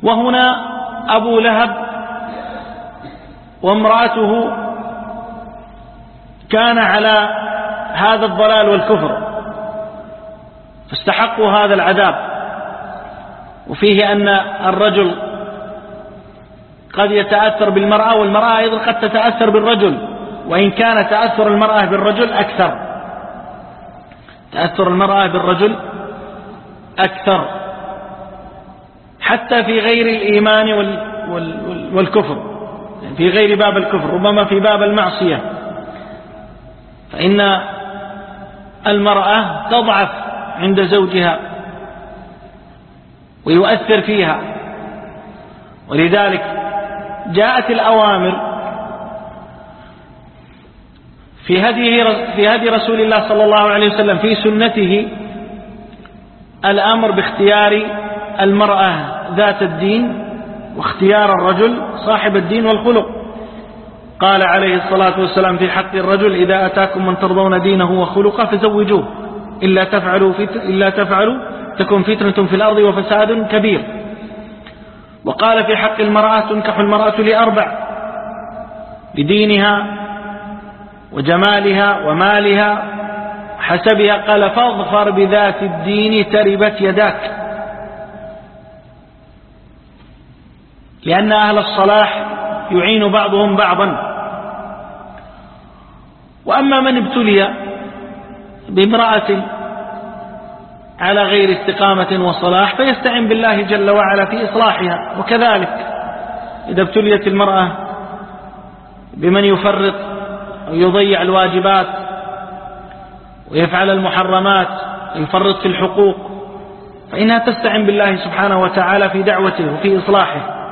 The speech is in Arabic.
وهنا أبو لهب وامرأته كان على هذا الضلال والكفر فاستحقوا هذا العذاب. وفيه أن الرجل قد يتأثر بالمرأة، والمرأة أيضا قد تتأثر بالرجل، وإن كان تأثر المرأة بالرجل أكثر، تأثر المرأة بالرجل أكثر حتى في غير الإيمان والكفر، يعني في غير باب الكفر، ربما في باب المعصية، فإن المرأة تضعف عند زوجها ويؤثر فيها. ولذلك جاءت الأوامر في هدي رسول الله صلى الله عليه وسلم في سنته الأمر باختيار المرأة ذات الدين واختيار الرجل صاحب الدين والخلق. قال عليه الصلاة والسلام في حق الرجل: إذا أتاكم من ترضون دينه وخلقه فزوجوه، إلا تفعلوا تكن فتنة في الأرض وفساد كبير. وقال في حق المرأة: تنكح المرأة لأربع: لدينها وجمالها ومالها حسبها. قال: فاظفر بذات الدين تربت يداك، لأن أهل الصلاح يعين بعضهم بعضا. وأما من ابتلي بامرأة على غير استقامة وصلاح فيستعين بالله جل وعلا في إصلاحها. وكذلك إذا ابتليت المرأة بمن يفرط أو يضيع الواجبات ويفعل المحرمات ويفرط في الحقوق فإنها تستعين بالله سبحانه وتعالى في دعوته وفي إصلاحه.